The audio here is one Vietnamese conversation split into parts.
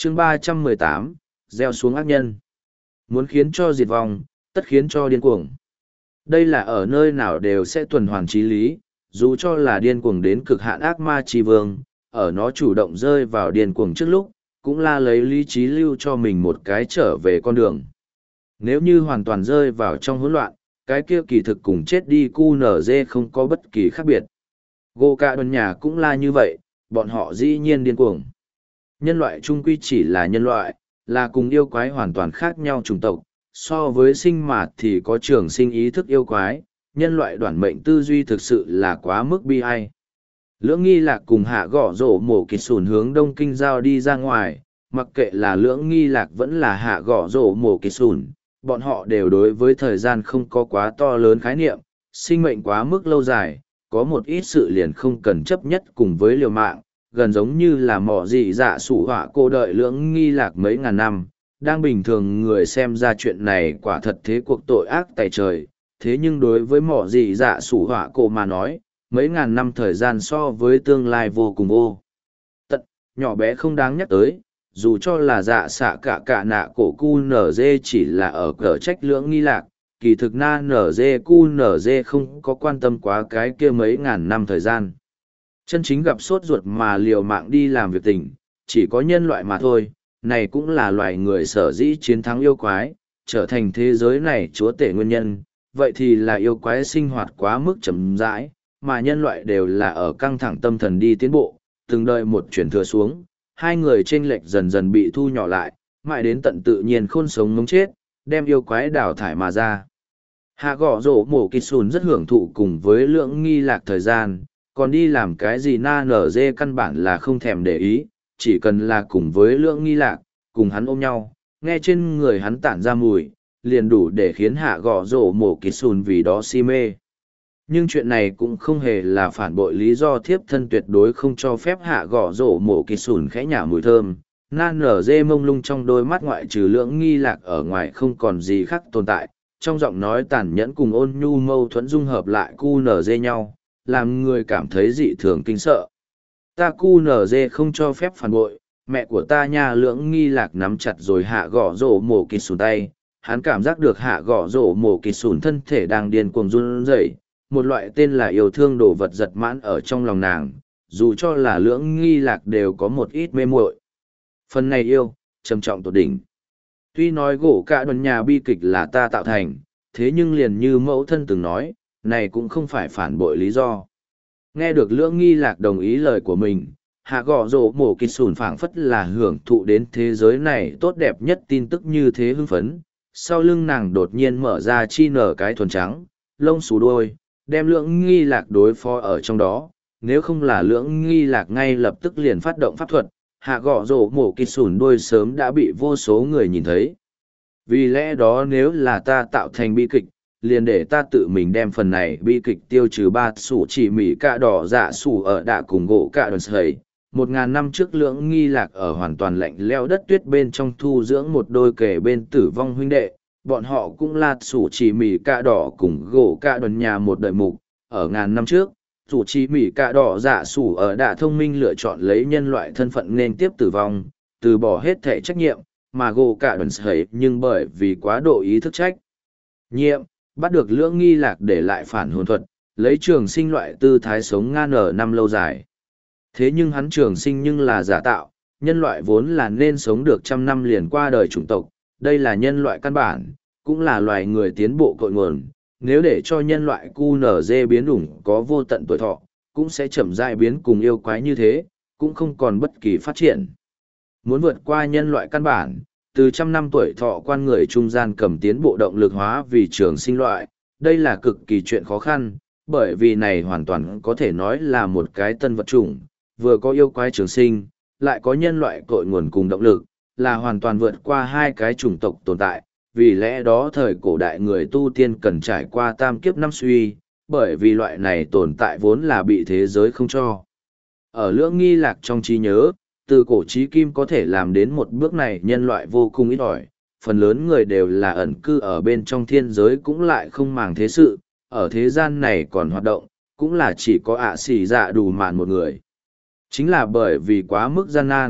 chương 318, gieo xuống ác nhân. Muốn khiến cho diệt vong, tất khiến cho điên cuồng. Đây là ở nơi nào đều sẽ tuần hoàn chí lý, dù cho là điên cuồng đến cực hạn ác ma chi vương, ở nó chủ động rơi vào điên cuồng trước lúc, cũng la lấy lý trí lưu cho mình một cái trở về con đường. Nếu như hoàn toàn rơi vào trong hỗn loạn, cái kia kỳ thực cùng chết đi QNZ không có bất kỳ khác biệt. Gô cả đơn nhà cũng là như vậy, bọn họ dĩ nhiên điên cuồng. Nhân loại trung quy chỉ là nhân loại, là cùng yêu quái hoàn toàn khác nhau chủng tộc, so với sinh mạt thì có trường sinh ý thức yêu quái, nhân loại đoản mệnh tư duy thực sự là quá mức bi ai. Lưỡng nghi lạc cùng hạ gõ rổ mổ kịt sùn hướng đông kinh giao đi ra ngoài, mặc kệ là lưỡng nghi lạc vẫn là hạ gõ rổ mổ kịt sùn, bọn họ đều đối với thời gian không có quá to lớn khái niệm, sinh mệnh quá mức lâu dài, có một ít sự liền không cần chấp nhất cùng với liều mạng, gần giống như là mỏ dị dạ sủ họa cô đợi lưỡng nghi lạc mấy ngàn năm, đang bình thường người xem ra chuyện này quả thật thế cuộc tội ác tày trời, thế nhưng đối với mỏ dị dạ sủ họa cô mà nói, mấy ngàn năm thời gian so với tương lai vô cùng vô tận, nhỏ bé không đáng nhắc tới, dù cho là dạ xạ cả nạ cổ cu nở dê chỉ là ở cờ trách lưỡng nghi lạc, kỳ thực na nở dê cu nở dê không có quan tâm quá cái kia mấy ngàn năm thời gian. Chân chính gặp sốt ruột mà liều mạng đi làm việc tình, chỉ có nhân loại mà thôi, này cũng là loài người sở dĩ chiến thắng yêu quái, trở thành thế giới này chúa tể nguyên nhân, vậy thì là yêu quái sinh hoạt quá mức chậm rãi, mà nhân loại đều là ở căng thẳng tâm thần đi tiến bộ, từng đời một chuyển thừa xuống, hai người chênh lệch dần dần bị thu nhỏ lại, mãi đến tận tự nhiên khôn sống mống chết, đem yêu quái đào thải mà ra. Hạ gõ rổ mổ kịch sùn rất hưởng thụ cùng với lưỡng nghi lạc thời gian, còn đi làm cái gì na nở dê căn bản là không thèm để ý, chỉ cần là cùng với lưỡng nghi lạc, cùng hắn ôm nhau, nghe trên người hắn tản ra mùi, liền đủ để khiến hạ gõ rổ mổ kịch sùn vì đó si mê. Nhưng chuyện này cũng không hề là phản bội lý do thiếp thân tuyệt đối không cho phép hạ gõ rổ mổ kịch sùn khẽ nhả mùi thơm. Nan nở dê mông lung trong đôi mắt ngoại trừ lưỡng nghi lạc ở ngoài không còn gì khác tồn tại, trong giọng nói tàn nhẫn cùng ôn nhu mâu thuẫn dung hợp lại cu nở dê nhau, làm người cảm thấy dị thường kinh sợ. Ta cu nở dê không cho phép phản bội, mẹ của ta nha lưỡng nghi lạc nắm chặt rồi hạ gõ rổ mổ kịch sùn tay, hắn cảm giác được hạ gõ rổ mổ kịch sùn thân thể đang điên cuồng run rẩy. Một loại tên là yêu thương đồ vật giật mãn ở trong lòng nàng, dù cho là lưỡng nghi lạc đều có một ít mê muội. Phần này yêu, trầm trọng tột đỉnh. Tuy nói gỗ cả đoàn nhà bi kịch là ta tạo thành, thế nhưng liền như mẫu thân từng nói, này cũng không phải phản bội lý do. Nghe được lưỡng nghi lạc đồng ý lời của mình, hạ gõ rổ mổ kịch sùn phảng phất là hưởng thụ đến thế giới này tốt đẹp nhất tin tức như thế hưng phấn. Sau lưng nàng đột nhiên mở ra chi nở cái thuần trắng, lông xù đôi, đem lưỡng nghi lạc đối phó ở trong đó, nếu không là lưỡng nghi lạc ngay lập tức liền phát động pháp thuật, hạ gõ rổ mổ kịch sùn đôi sớm đã bị vô số người nhìn thấy. Vì lẽ đó nếu là ta tạo thành bi kịch, liền để ta tự mình đem phần này bi kịch tiêu trừ ba sủ chỉ mỉ cạ đỏ dạ sủ ở đạ cùng gỗ cạ đồn sầy. 1000 năm trước lưỡng nghi lạc ở hoàn toàn lạnh leo đất tuyết bên trong thu dưỡng một đôi kể bên tử vong huynh đệ, bọn họ cũng là sủ chỉ mỉ cạ đỏ cùng gỗ cạ đồn nhà một đời mục. Ở 1000 năm trước, sủ chỉ mỉ cạ đỏ dạ sủ ở đạ thông minh lựa chọn lấy nhân loại thân phận nên tiếp tử vong, từ bỏ hết thể trách nhiệm, mà gỗ cạ đồn sầy nhưng bởi vì quá độ ý thức trách nhiệm, bắt được lưỡng nghi lạc để lại phản hồn thuật, lấy trường sinh loại tư thái sống ngan ở năm lâu dài. Thế nhưng hắn trường sinh nhưng là giả tạo, nhân loại vốn là nên sống được 100 năm liền qua đời chủng tộc, đây là nhân loại căn bản, cũng là loài người tiến bộ cội nguồn. Nếu để cho nhân loại QNZ biến ủng có vô tận tuổi thọ, cũng sẽ chậm rãi biến cùng yêu quái như thế, cũng không còn bất kỳ phát triển. Muốn vượt qua nhân loại căn bản, từ 100 năm tuổi thọ quan người trung gian cầm tiến bộ động lực hóa vì trường sinh loại, đây là cực kỳ chuyện khó khăn, bởi vì này hoàn toàn có thể nói là một cái tân vật chủng, vừa có yêu quái trường sinh, lại có nhân loại cội nguồn cùng động lực, là hoàn toàn vượt qua hai cái chủng tộc tồn tại, vì lẽ đó thời cổ đại người tu tiên cần trải qua tam kiếp năm suy, bởi vì loại này tồn tại vốn là bị thế giới không cho. Ở lưỡng nghi lạc trong trí nhớ, từ cổ chí kim có thể làm đến một bước này nhân loại vô cùng ít ỏi, phần lớn người đều là ẩn cư ở bên trong thiên giới cũng lại không màng thế sự, ở thế gian này còn hoạt động, cũng là chỉ có ạ xỉ dạ đủ mạn một người. Chính là bởi vì quá mức gian nan,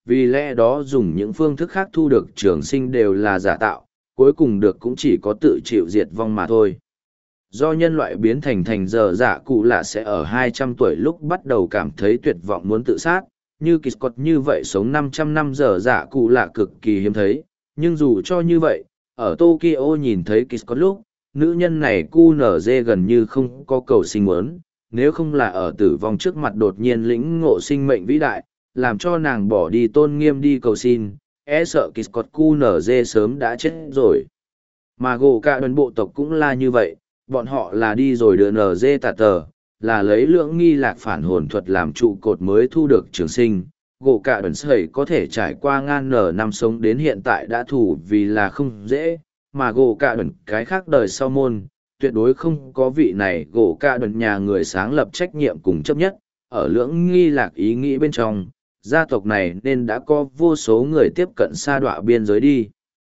vì lẽ đó dùng những phương thức khác thu được trường sinh đều là giả tạo, cuối cùng được cũng chỉ có tự chịu diệt vong mà thôi. Do nhân loại biến thành giờ dạ cụ lạ sẽ ở 200 tuổi lúc bắt đầu cảm thấy tuyệt vọng muốn tự sát, như Kiscott như vậy sống 500 năm giờ dạ cụ lạ cực kỳ hiếm thấy, nhưng dù cho như vậy, ở Tokyo nhìn thấy Kiscott lúc, nữ nhân này QNZ gần như không có cầu sinh muốn, nếu không là ở tử vong trước mặt đột nhiên lĩnh ngộ sinh mệnh vĩ đại, làm cho nàng bỏ đi tôn nghiêm đi cầu xin, e sợ Kiscott QNZ sớm đã chết rồi. Mà gỗ cả đoàn bộ tộc cũng là như vậy, bọn họ là đi rồi đưa NG tà tờ, là lấy lượng nghi lạc phản hồn thuật làm trụ cột mới thu được trường sinh. Gỗ cả đoàn sẩy có thể trải qua ngàn nở năm sống đến hiện tại đã thủ vì là không dễ, mà gỗ cả đoàn cái khác đời sau môn, tuyệt đối không có vị này gỗ cả đoàn nhà người sáng lập trách nhiệm cùng chấp nhất, ở lưỡng nghi lạc ý nghĩ bên trong, gia tộc này nên đã có vô số người tiếp cận sa đọa biên giới đi.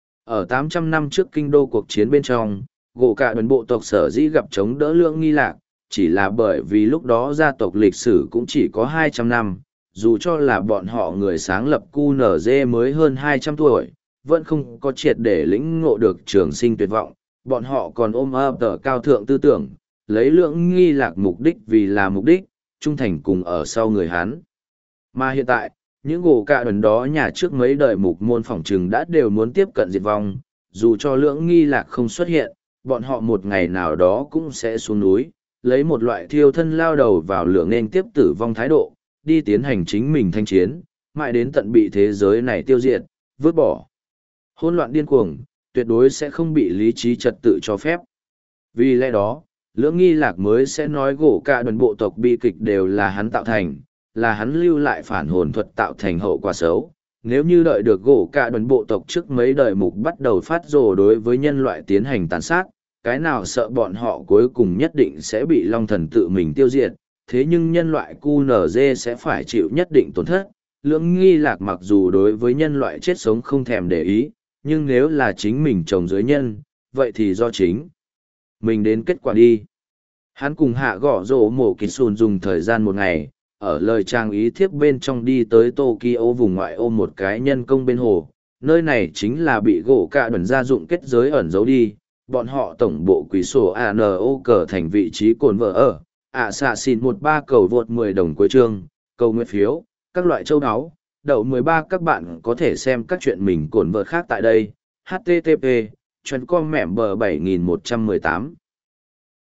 Ở 800 năm trước kinh đô cuộc chiến bên trong, gỗ cả đoàn bộ tộc sở dĩ gặp chống đỡ lưỡng nghi lạc, chỉ là bởi vì lúc đó gia tộc lịch sử cũng chỉ có 200 năm, dù cho là bọn họ người sáng lập QNZ mới hơn 200 tuổi, vẫn không có triệt để lĩnh ngộ được trường sinh tuyệt vọng, bọn họ còn ôm ấp tờ cao thượng tư tưởng, lấy lưỡng nghi lạc mục đích vì là mục đích, trung thành cùng ở sau người Hán. Mà hiện tại, những gỗ cả đoàn đó nhà trước mấy đời mục môn phỏng trừng đã đều muốn tiếp cận diệt vong, dù cho lưỡng nghi lạc không xuất hiện, bọn họ một ngày nào đó cũng sẽ xuống núi, lấy một loại thiêu thân lao đầu vào lửa nên tiếp tử vong thái độ, đi tiến hành chính mình thanh chiến, mãi đến tận bị thế giới này tiêu diệt, vứt bỏ. Hỗn loạn điên cuồng, tuyệt đối sẽ không bị lý trí trật tự cho phép. Vì lẽ đó, lưỡng nghi lạc mới sẽ nói gỗ cả đoàn bộ tộc bi kịch đều là hắn tạo thành, là hắn lưu lại phản hồn thuật tạo thành hậu quả xấu. Nếu như đợi được gỗ cả đoàn bộ tộc trước mấy đời mục bắt đầu phát rồ đối với nhân loại tiến hành tàn sát, cái nào sợ bọn họ cuối cùng nhất định sẽ bị long thần tự mình tiêu diệt, thế nhưng nhân loại QNZ sẽ phải chịu nhất định tổn thất. Lưỡng nghi lạc mặc dù đối với nhân loại chết sống không thèm để ý, nhưng nếu là chính mình trồng dưới nhân, vậy thì do chính mình đến kết quả đi. Hắn cùng hạ gõ rổ mổ kịch sùn dùng thời gian một ngày, ở lời trang ý thiếp bên trong đi tới Tokyo vùng ngoại ô một cái nhân công bên hồ, nơi này chính là bị gỗ cả đoàn gia dụng kết giới ẩn giấu đi, bọn họ tổng bộ quỷ sổ ANO cờ thành vị trí cồn vợ ở, xạ xin 13 cầu vượt 10 đồng cuối chương, cầu nguyện phiếu, các loại châu áo, đậu 13 các bạn có thể xem các chuyện mình cồn vợ khác tại đây, http, chuyên com mẻm bờ 7118.